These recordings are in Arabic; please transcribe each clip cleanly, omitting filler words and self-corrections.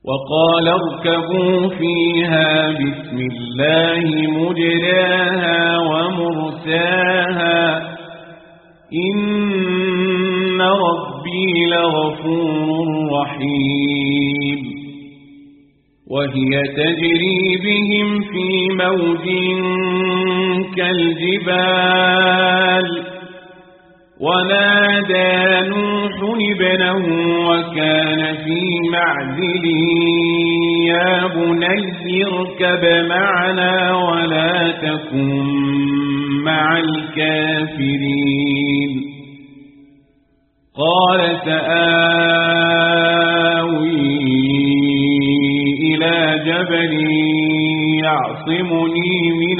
وقال اركبوا فيها بسم الله مجراها ومرساها إن ربي لغفور رحيم وهي تجري بهم في موج كالجبال ونادى نوح ابنه وكان في معزل يا بني اركب معنا ولا تكن مع الكافرين قال سآوي إلى جبل يعصمني من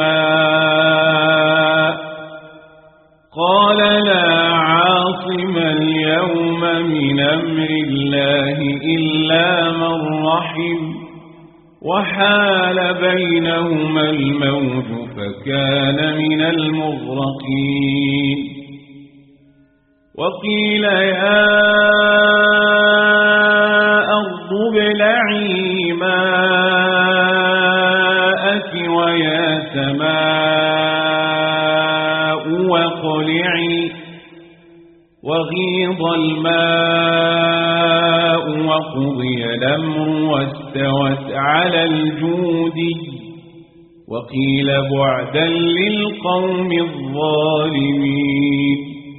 الماء قال لا عاصم اليوم من أمر الله إلا من رحم وحال بينهما الموج فكان من المغرقين وقيل يا أرض ابلعي ماءك ويا سماء واقلعي وغيض الماء وقضي الأمر واستوت على الجودي وقيل بعدا للقوم الظالمين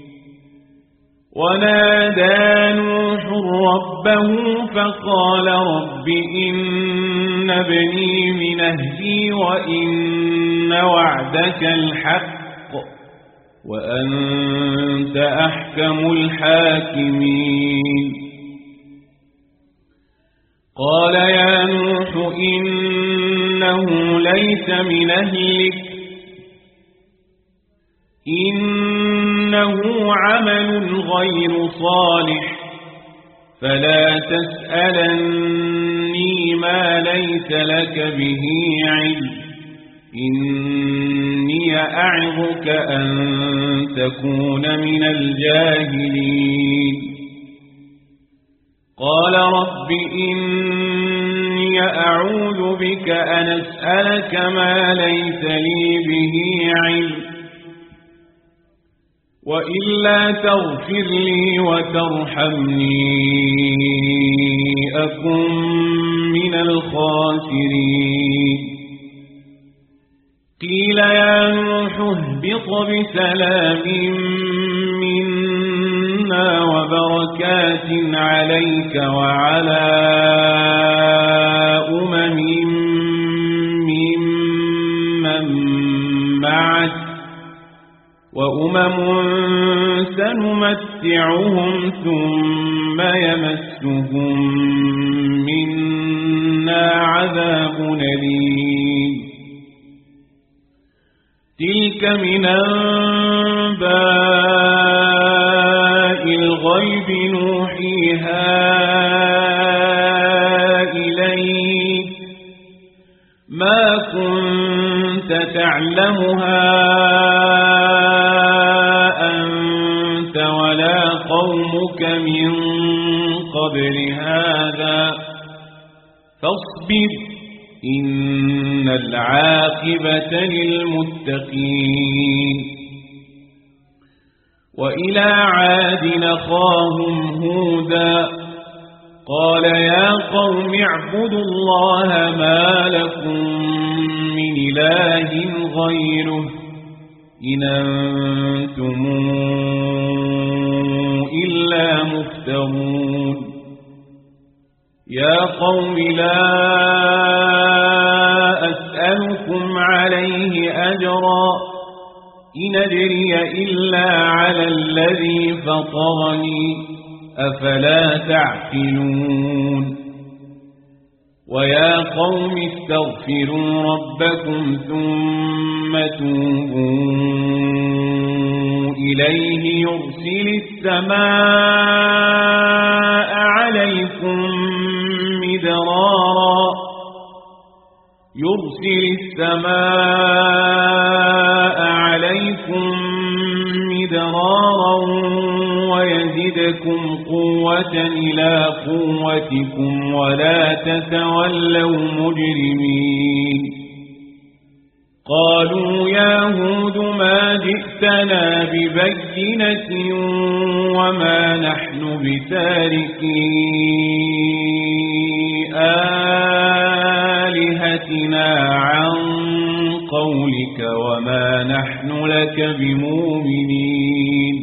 ونادى نوح ربه فقال رب إن ابني من أهلي وإن وعدك الحق وأنت أحكم الحاكمين قال يا نوح إنه ليس من أهلك إنه عمل غير صالح فلا تسألني ما ليس لك به علم إني أعظك أن تكون من الجاهلين قال رب إني أعوذ بك أن أسألك ما ليس لي به علم وإلا تغفر لي وترحمني أكن من الخاسرين قيل يا نوح اهبط بسلام منا وبركات عليك وعلى أمم ممن معك وأمم سنمتعهم ثم يمسهم منا عذاب أليم تلك من أنباء الغيب نوحيها إليك ما كنت تعلمها أنت ولا قومك من قبل هذا فاصبر إن العاقبة للمتقين وإلى عاد أخاهم هودا قال يا قوم اعبدوا الله ما لكم من إله غيره إن أنتم إلا مفترون يا قوم لا أسألكم عليه أجرا إن أجري إلا على الذي فطرني أفلا تعقلون ويا قوم استغفروا ربكم ثم توبوا إليه يرسل السماء عليكم مدرارا ويزدكم قوة إلى قوتكم ولا تتولوا مجرمين قالوا يا هود ما جئتنا ببينة وما نحن بتاركي آلهتنا عن قولك وما نحن لك بمؤمنين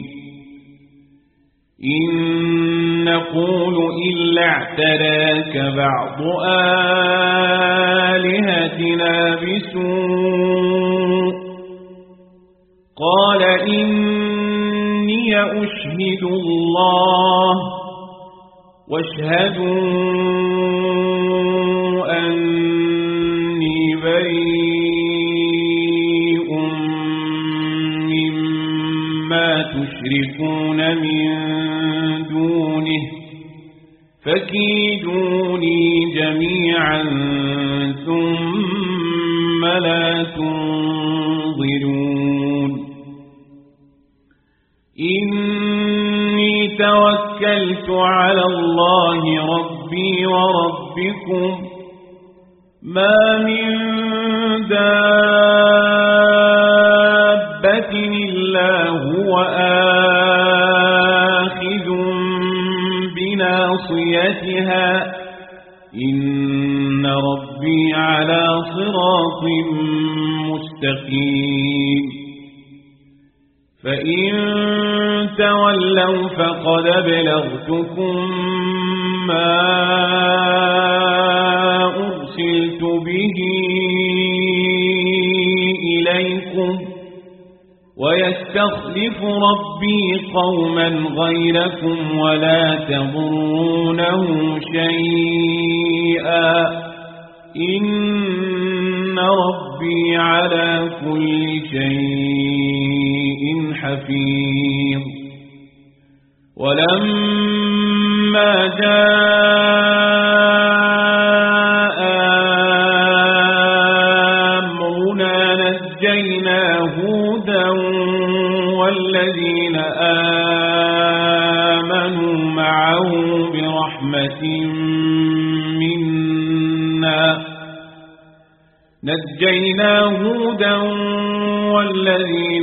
إن نقول إلا اعتراك بعض آلهتنا بسوء قال إني أشهد الله واشهدوا أني بريء مما تشركون من دونه فكيدوني جميعا ثم لا تنظرون إني توكلت على الله ربي وربكم ما من دابة إلا هو آخذ بناصيتها إن ربي على صراط مستقيم فإن تولوا فقد أبلغتكم ما أرسلت به إليكم ويستخلف ربي قوما غيركم ولا تضرونه شيئا إن ربي على كل شيء حفيظ ولما جاء أمرنا نجينا هودا والذين آمنوا معه برحمة منا نجينا هودا والذين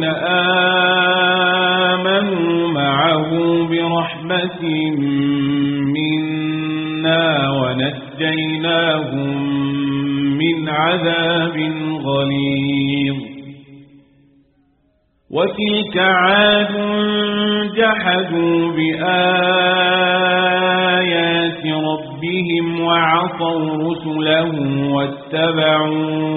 آمنوا معه برحمة منا ونجيناهم من عذاب غليظ وتلك عاد جحدوا بآيات ربهم وعصوا رسله واتبعوا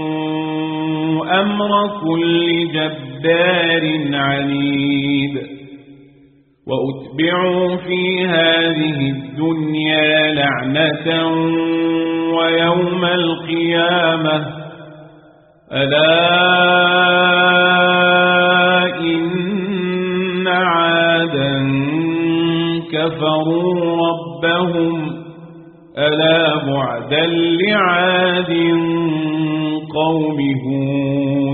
أمر كل جبار عنيد وأتبعوا في هذه الدنيا لعنة ويوم القيامة ألا إن عادا كفروا ربهم ألا بعدا لعاد قوم هود